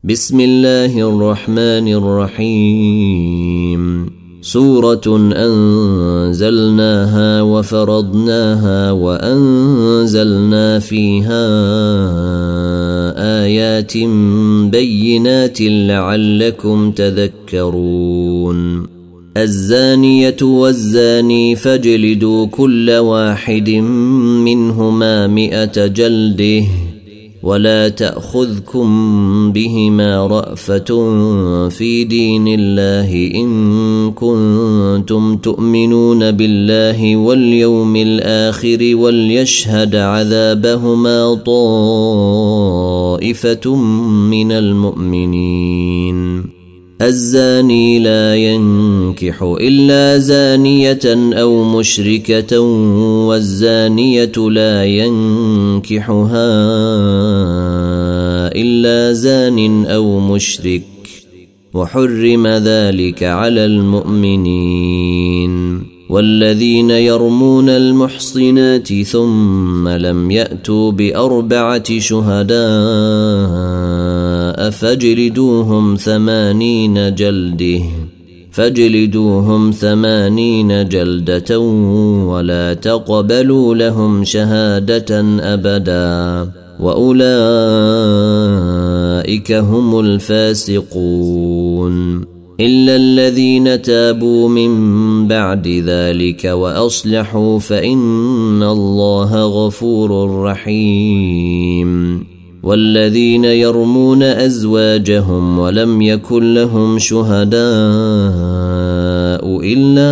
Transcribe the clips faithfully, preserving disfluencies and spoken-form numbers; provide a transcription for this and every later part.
بسم الله الرحمن الرحيم. سورة أنزلناها وفرضناها وأنزلنا فيها آيات بينات لعلكم تذكرون. الزانية والزاني فاجلدوا كل واحد منهما مئة جلده ولا تأخذكم بهما رأفة في دين الله إن كنتم تؤمنون بالله واليوم الآخر وليشهد عذابهما طائفة من المؤمنين. الزاني لا ينكح إلا زانية أو مشركة والزانية لا ينكحها إلا زان أو مشرك وحرم ذلك على المؤمنين. والذين يرمون المحصنات ثم لم يأتوا بأربعة شهداء فاجلدوهم ثمانين جلده فاجلدوهم ثمانين جلدة ولا تقبلوا لهم شهادة أبدا وأولئك هم الفاسقون إلا الذين تابوا من بعد ذلك وأصلحوا فإن الله غفور رحيم. والذين يرمون أزواجهم ولم يكن لهم شهداء إلا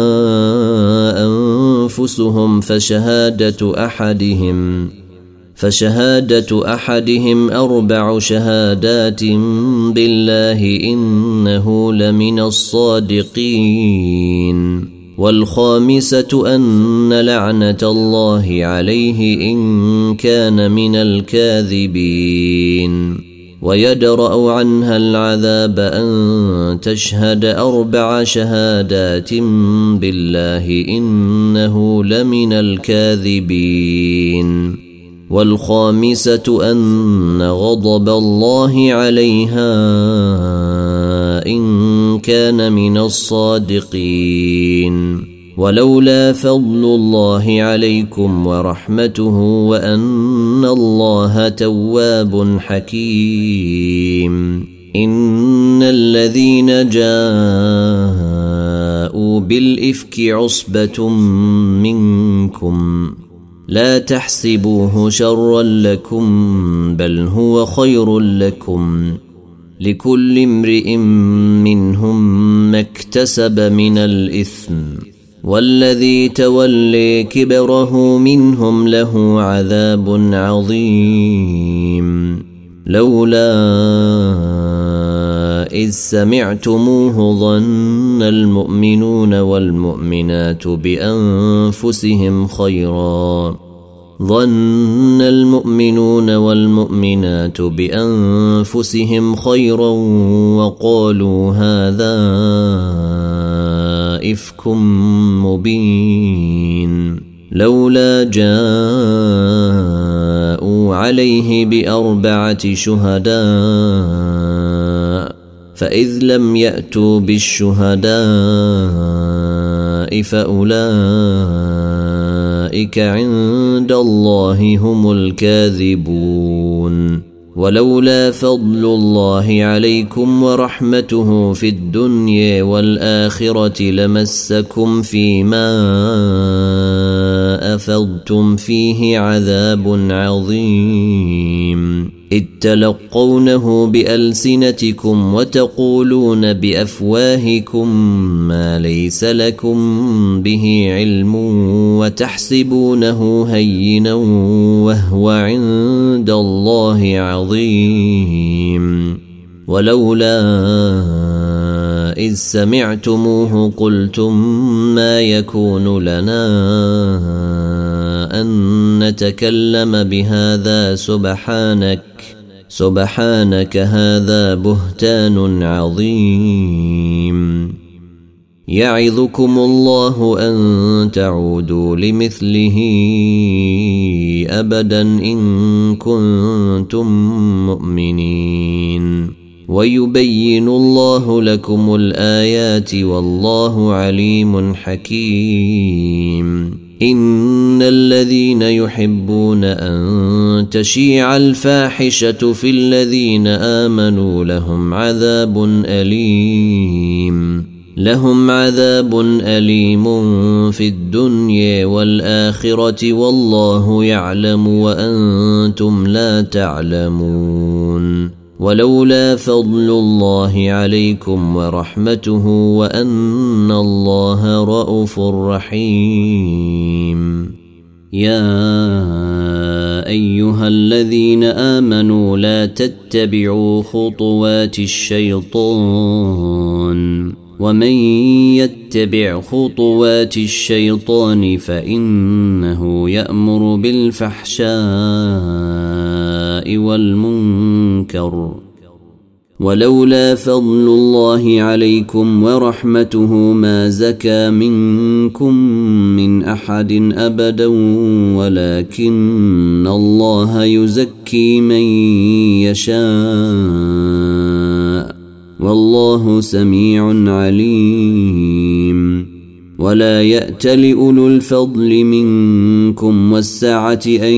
أنفسهم فشهادة أحدهم فشهادة أحدهم أربع شهادات بالله إنه لمن الصادقين. والخامسة أن لعنة الله عليه إن كان من الكاذبين. ويدرأ عنها العذاب أن تشهد أربع شهادات بالله إنه لمن الكاذبين. والخامسة أن غضب الله عليها إن كان من الصادقين. ولولا فضل الله عليكم ورحمته وأن الله تواب حكيم. إن الذين جاءوا بالإفك عصبة منكم لا تحسبوه شرا لكم بل هو خير لكم لكل امرئ منهم ما اكتسب من الإثم والذي تولي كبره منهم له عذاب عظيم. لولا إذ سمعتموه ظن المؤمنون والمؤمنات بأنفسهم خيرا ظن المؤمنون والمؤمنات بأنفسهم خيرا وقالوا هذا إفك مبين. لولا جاءوا عليه بأربعة شهداء فإذ لم يأتوا بالشهداء فأولئك عند الله هم الكاذبون. ولولا فضل الله عليكم ورحمته في الدنيا والآخرة لمسكم فيما أفضتم فيه عذاب عظيم. إذ تلقونه بألسنتكم وتقولون بأفواهكم ما ليس لكم به علم وتحسبونه هينا وهو عند الله عظيم. ولولا إذ سمعتموه قلتم ما يكون لنا أن نتكلم بهذا سبحانك سبحانك هذا بهتان عظيم. يعظكم الله أن تعودوا لمثله أبدا إن كنتم مؤمنين. ويبين الله لكم الآيات والله عليم حكيم. إن الذين يحبون أن تشيع الفاحشة في الذين آمنوا لهم عذاب أليم لهم عذاب أليم في الدنيا والآخرة والله يعلم وأنتم لا تعلمون. ولولا فضل الله عليكم ورحمته وأن الله رءوف رحيم. يا أيها الذين آمنوا لا تتبعوا خطوات الشيطان ومن يتبع خطوات الشيطان فإنه يأمر بالفحشاء والمنكر. ولولا فضل الله عليكم ورحمته ما زكى منكم من أحد أبدا ولكن الله يزكي من يشاء والله سميع عليم. ولا يأتل أولو الفضل منكم والسعة أن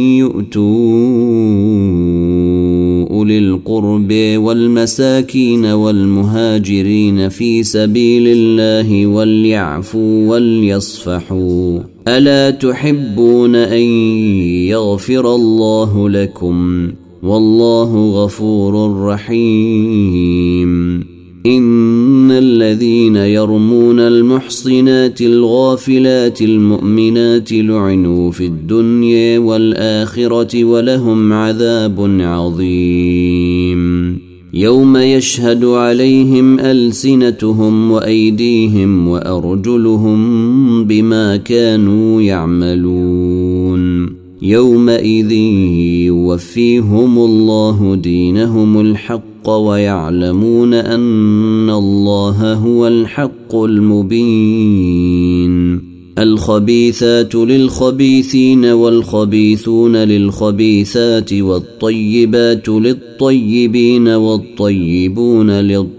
يؤتوا أولي القرب والمساكين والمهاجرين في سبيل الله وليعفوا وليصفحوا. ألا تحبون أن يغفر الله لكم والله غفور رحيم. إن الذين يرمون المحصنات الغافلات المؤمنات لعنوا في الدنيا والآخرة ولهم عذاب عظيم. يوم يشهد عليهم ألسنتهم وأيديهم وأرجلهم بما كانوا يعملون. يومئذ يوفيهم الله دينهم الحق ويعلمون أن الله هو الحق المبين. الخبيثات للخبيثين والخبيثون للخبيثات والطيبات للطيبين والطيبون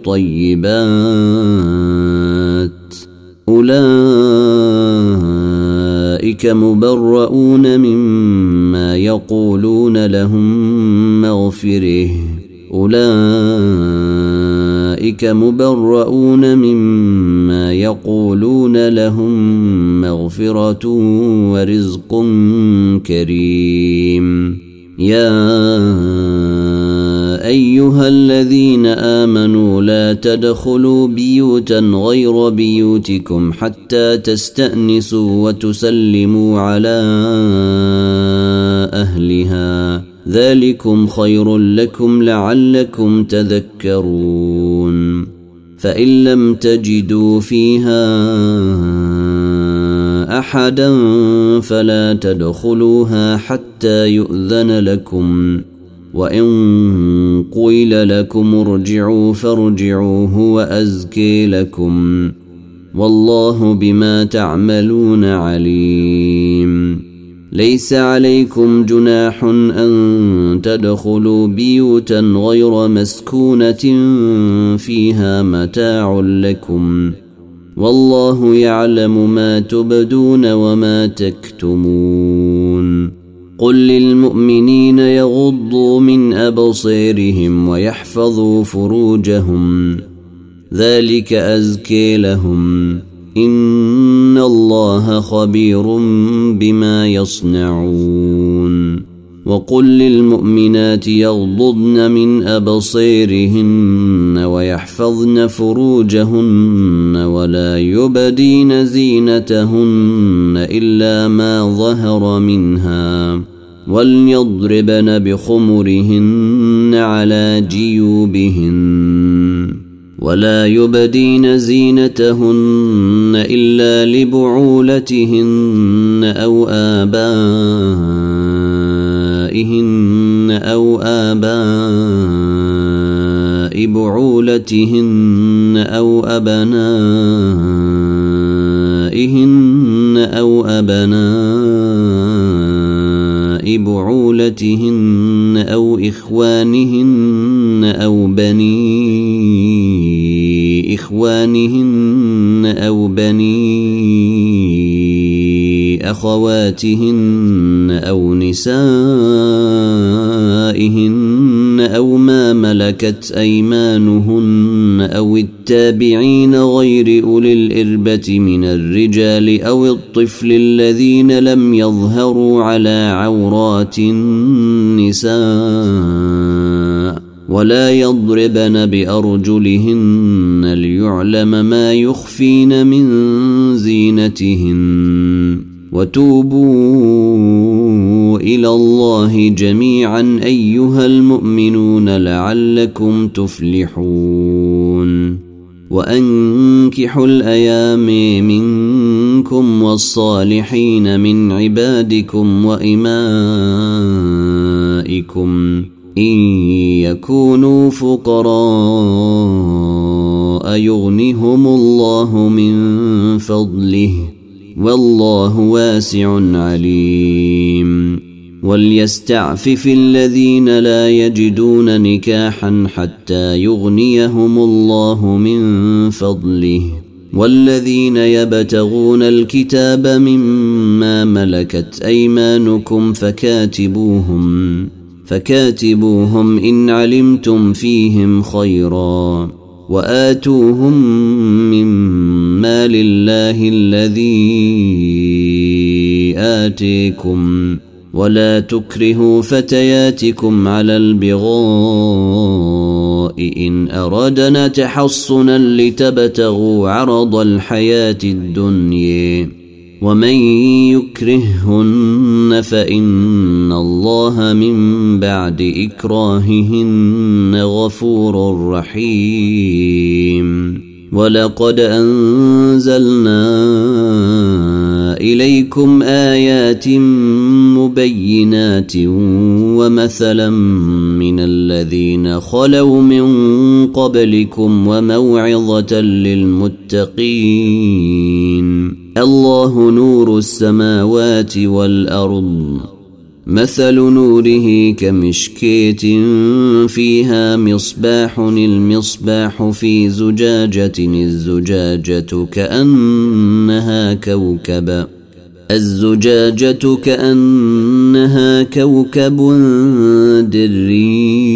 للطيبات. أولئك مبرؤون مما يقولون لهم مغفره أولئك مبرؤون مما يقولون لهم مغفرة ورزق كريم. يا أيها الذين آمنوا لا تدخلوا بيوتا غير بيوتكم حتى تستأنسوا وتسلموا على أهلها ذلكم خير لكم لعلكم تذكرون. فإن لم تجدوا فيها أحدا فلا تدخلوها حتى يؤذن لكم وإن قيل لكم ارجعوا فارجعوا هو أزكي لكم والله بما تعملون عليم. ليس عليكم جناح أن تدخلوا بيوتا غير مسكونة فيها متاع لكم والله يعلم ما تبدون وما تكتمون. قل للمؤمنين يغضوا من أبصارهم ويحفظوا فروجهم ذلك أزكي لهم إن الله خبير بما يصنعون. وقل للمؤمنات يغضضن من أبصارهن ويحفظن فروجهن ولا يبدين زينتهن إلا ما ظهر منها وليضربن بخمرهن على جيوبهن ولا يبدين زينتهن إلا لبعولتهن أو آبائهن أو آباء بعولتهن أو أبنائهن أو أبناء بعولتهن أو إخوانهن أو بني إخوانهن أو بني أخواتهن أو نسائهن أو ما ملكت أيمانهن أو التابعين غير أولي الإربة من الرجال أو الطفل الذين لم يظهروا على عورات النساء ولا يضربن بأرجلهن ليعلم ما يخفين من زينتهن وتوبوا إلى الله جميعا أيها المؤمنون لعلكم تفلحون وأنكحوا الأيام منكم والصالحين من عبادكم وإمائكم إن يكونوا فقراء يغنهم الله من فضله والله واسع عليم وليستعفف الذين لا يجدون نكاحا حتى يغنيهم الله من فضله والذين يبتغون الكتاب مما ملكت أيمانكم فكاتبوهم فكاتبوهم إن علمتم فيهم خيرا وآتوهم من مال الله الذي آتيكم ولا تكرهوا فتياتكم على البغاء إن أردنا تحصنا لتبتغوا عرض الحياة الدنيا ومن يكرههن فإن الله من بعد إكراههن غفور رحيم ولقد أنزلنا إليكم آيات مبينات ومثلا من الذين خلوا من قبلكم وموعظة للمتقين الله نور السماوات والأرض مثل نوره كمشكاة فيها مصباح المصباح في زجاجة الزجاجة كأنها كوكب الزجاجة كأنها كوكب دري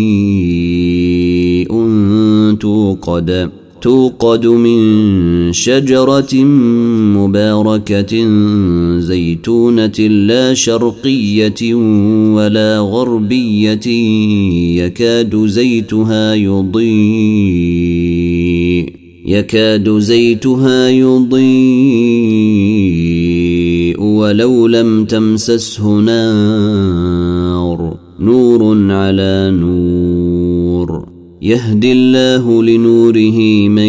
توقد توقد من شجرة مباركة زيتونة لا شرقية ولا غربية يكاد زيتها يضيء يكاد زيتها يضيء ولو لم تمسسه نار نور على نور يهدي الله لنوره من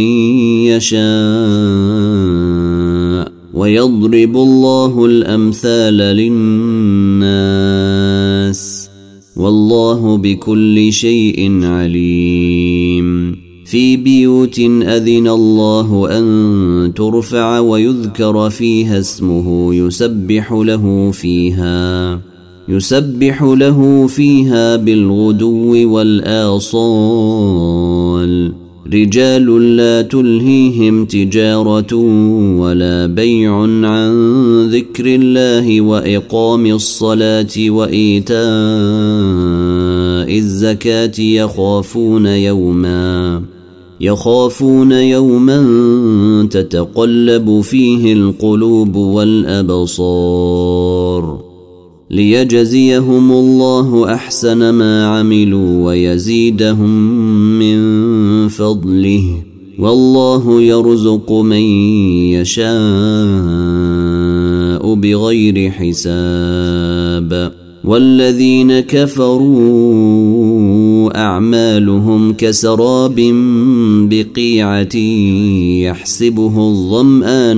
يشاء ويضرب الله الأمثال للناس والله بكل شيء عليم في بيوت أذن الله أن ترفع ويذكر فيها اسمه يسبح له فيها يسبح له فيها بالغدو والآصال رجال لا تلهيهم تجارة ولا بيع عن ذكر الله وإقام الصلاة وإيتاء الزكاة يخافون يوما يخافون يوما تتقلب فيه القلوب والأبصار ليجزيهم الله أحسن ما عملوا ويزيدهم من فضله والله يرزق من يشاء بغير حساب والذين كفروا أعمالهم كسراب بقيعة يحسبه الظمآن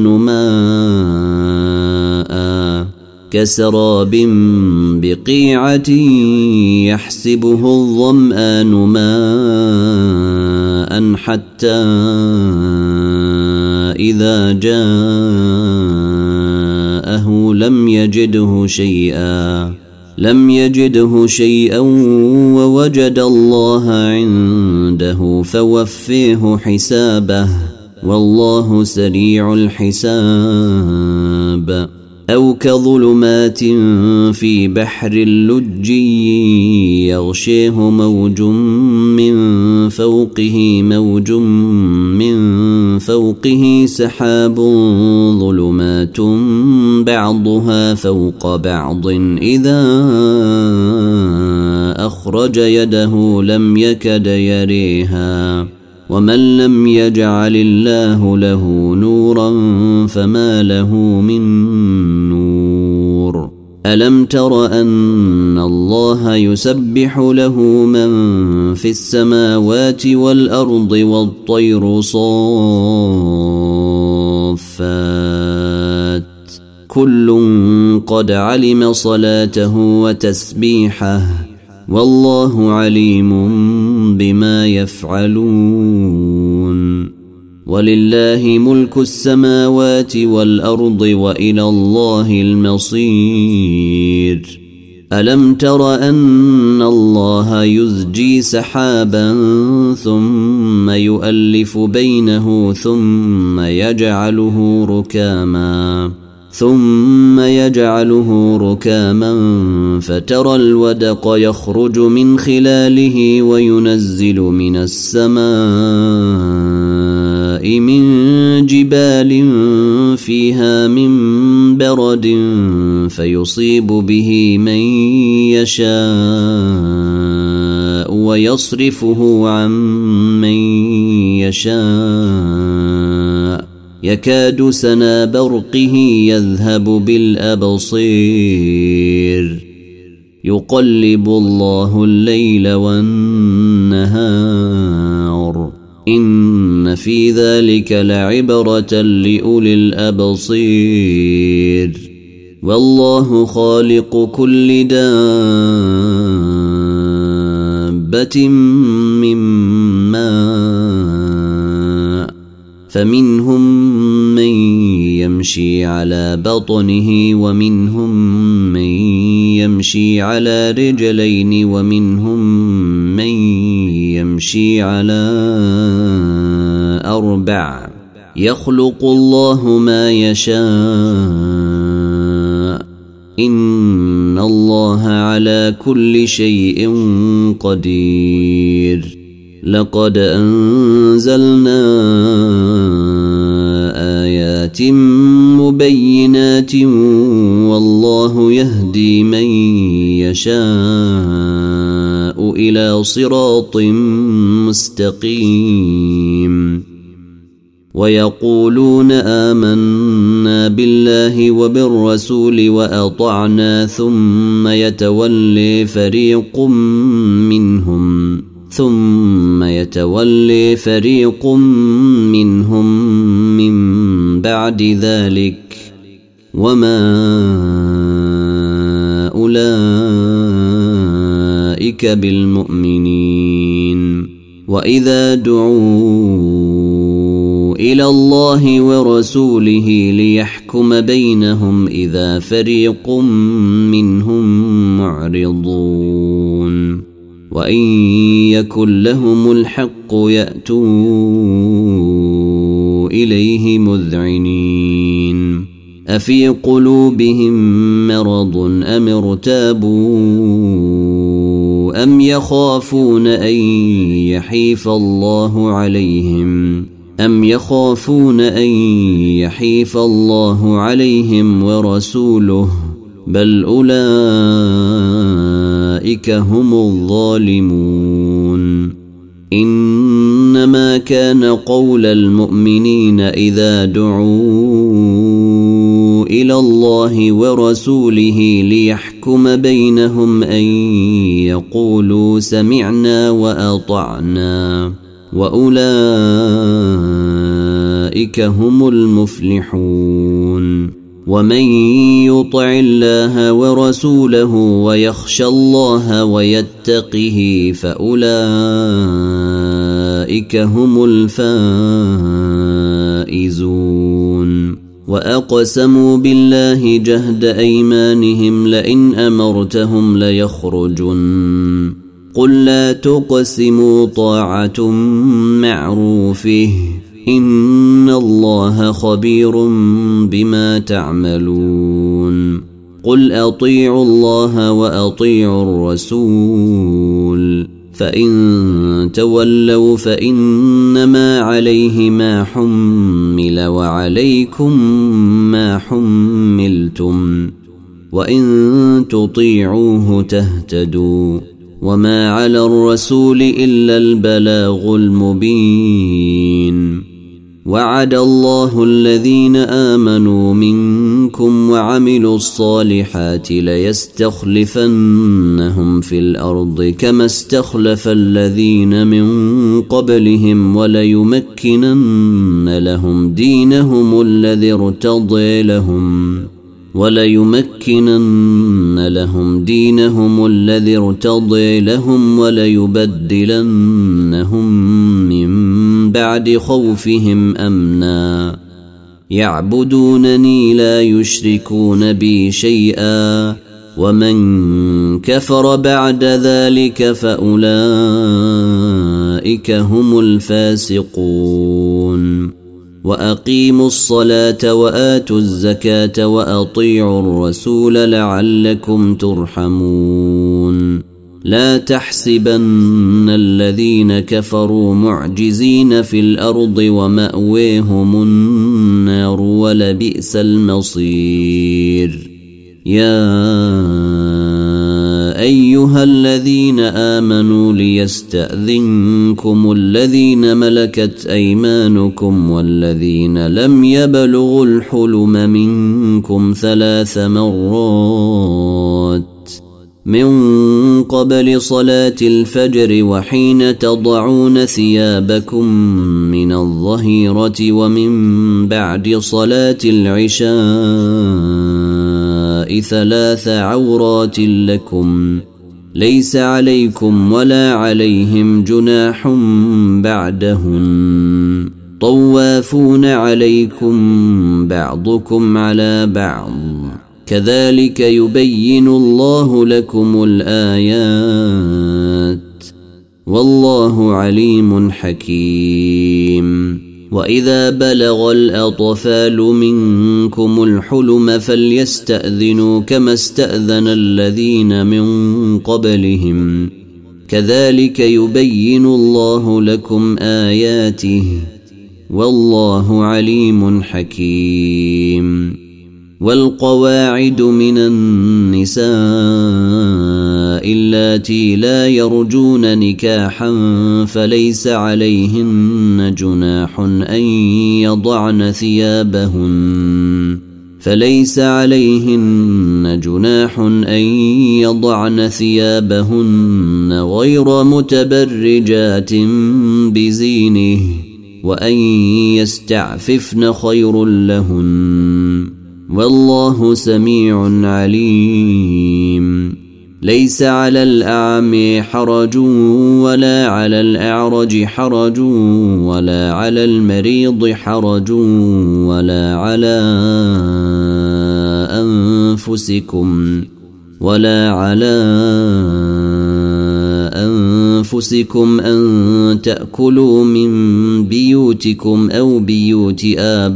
ماء كسراب بقيعة يحسبه الظمآن ماء حتى إذا جاءه لم يجده شيئا لم يجده شيئا ووجد الله عنده فوفيه حسابه والله سريع الحساب. أو كظلمات في بحر اللجي يغشيه موج من فوقه موج من فوقه سحاب ظلمات بعضها فوق بعض إذا أخرج يده لم يكد يريها ومن لم يجعل الله له نورا فما له من نور. ألم تر أن الله يسبح له من في السماوات والأرض والطير صافات كل قد علم صلاته وتسبيحه والله عليم بما يفعلون. ولله ملك السماوات والأرض وإلى الله المصير. ألم تر أن الله يزجي سحابا ثم يؤلف بينه ثم يجعله ركاما ثم يجعله ركاما فترى الودق يخرج من خلاله وينزل من السماء من جبال فيها من برد فيصيب به من يشاء ويصرفه عن من يشاء يكاد سنا برقه يذهب بالأبصير يقلب الله الليل والنهار إن في ذلك لعبرة لأولي الأبصير. والله خالق كل دابة من ماء فمنهم من يمشي على بطنه ومنهم من يمشي على رجلين ومنهم من يمشي على أربع يخلق الله ما يشاء إن الله على كل شيء قدير. لقد أنزلنا آيات مبينات والله يهدي من يشاء إلى صراط مستقيم. ويقولون آمنا بالله وبالرسول وأطعنا ثم يتولي فريق منهم ثم يتولي فريق منهم من بعد ذلك وما أولئك بالمؤمنين. وإذا دعوا إلى الله ورسوله ليحكم بينهم إذا فريق منهم معرضون وإن يكن لهم الحق يأتوا إليه مذعنين. أفي قلوبهم مرض أم ارتابوا أم يخافون أن يحيف الله عليهم أم يخافون أن يحيف الله عليهم ورسوله بل أولئك هم الظالمون. إنما كان قول المؤمنين إذا دعوا إلى الله ورسوله ليحكم بينهم أن يقولوا سمعنا وأطعنا وأولئك هم المفلحون. ومن يطع الله ورسوله ويخشى الله ويتقه فأولئك هم الفائزون. وأقسموا بالله جهد أيمانهم لئن أمرتهم ليخرجن قل لا تقسموا طاعة معروفه إن الله خبير بما تعملون قل أطيعوا الله وأطيعوا الرسول فإن تولوا فإنما عليه ما حمل وعليكم ما حملتم وإن تطيعوه تهتدوا وما على الرسول إلا البلاغ المبين وعد الله الذين آمنوا منكم وعملوا الصالحات ليستخلفنهم في الأرض كما استخلف الذين من قبلهم وليمكنن لهم دينهم الذي ارتضي لهم وليمكنن لهم دينهم الذي ارتضي لهم وليبدلنهم من بعد خوفهم أمنا يعبدونني لا يشركون بي شيئا ومن كفر بعد ذلك فأولئك هم الفاسقون وأقيموا الصلاة وآتوا الزكاة وأطيعوا الرسول لعلكم ترحمون لا تحسبن الذين كفروا معجزين في الأرض ومأويهم النار ولبئس المصير يا أيها الذين آمنوا ليستأذنكم الذين ملكت أيمانكم والذين لم يبلغوا الحلم منكم ثلاث مرات من قبل صلاة الفجر وحين تضعون ثيابكم من الظهيرة ومن بعد صلاة العشاء ثلاث عورات لكم ليس عليكم ولا عليهم جناح بعدهن طوافون عليكم بعضكم على بعض كذلك يبين الله لكم الآيات والله عليم حكيم وإذا بلغ الأطفال منكم الحلم فليستأذنوا كما استأذن الذين من قبلهم كذلك يبين الله لكم آياته والله عليم حكيم والقواعد من النساء اللاتي لا يرجون نكاحا فليس عليهن جناح أن يضعن ثيابهن فليس عليهن جناح أن يضعن ثيابهن غير متبرجات بزينه وأن يستعففن خير لهن والله سميع عليم ليس على الأعمى حرج ولا على الأعرج حرج ولا على المريض حرج ولا على أنفسكم ولا على أنفسكم أن تأكلوا من بيوتكم أو بيوت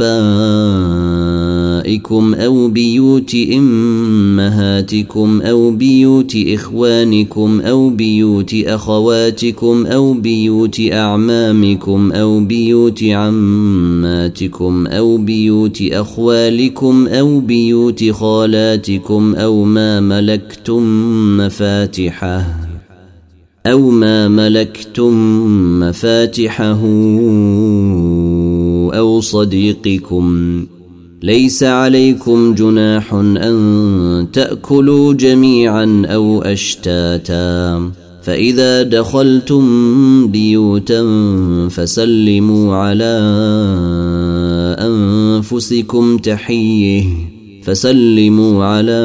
آبائكم أو بيوت أمهاتكم أو بيوت إخوانكم أو بيوت أخواتكم أو بيوت أعمامكم أو بيوت عماتكم أو بيوت أخوالكم أو بيوت خالاتكم أو ما ملكتم مفاتحه أو ما ملكتم مفاتحه أو صديقكم ليس عليكم جناح أن تأكلوا جميعا أو أشتاتا فإذا دخلتم بيوتا فسلموا على أنفسكم تحية فسلموا على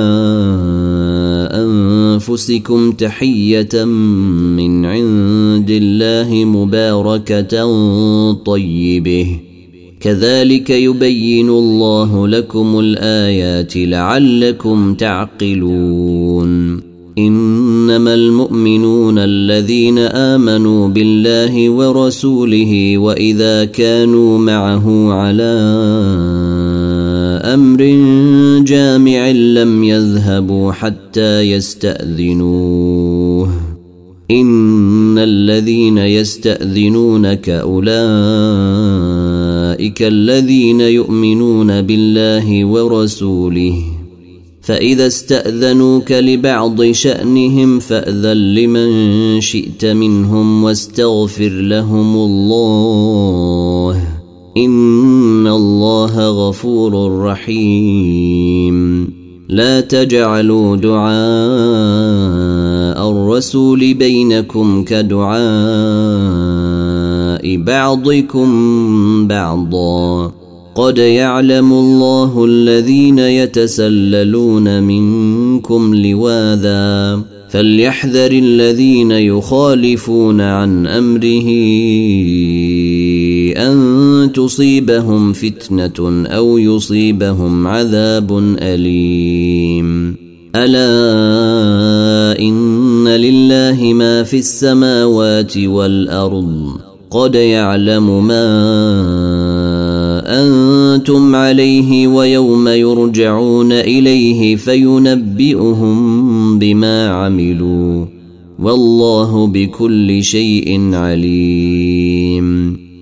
أنفسكم تحية من عند الله مباركة طيبة كذلك يبين الله لكم الآيات لعلكم تعقلون إنما المؤمنون الذين آمنوا بالله ورسوله وإذا كانوا معه على أمر جامع لم يذهبوا حتى يستأذنوه إن الذين يستأذنونك أولئك الذين يؤمنون بالله ورسوله فإذا استأذنوك لبعض شأنهم فأذن لمن شئت منهم واستغفر لهم الله إن الله غفور رحيم لا تجعلوا دعاء الرسول بينكم كدعاء بعضكم بعضا قد يعلم الله الذين يتسللون منكم لواذا فليحذر الذين يخالفون عن أمره أن تصيبهم فتنة أو يصيبهم عذاب أليم ألا إن لله ما في السماوات والأرض قد يعلم ما أنتم عليه ويوم يرجعون إليه فينبئهم بما عملوا والله بكل شيء عليم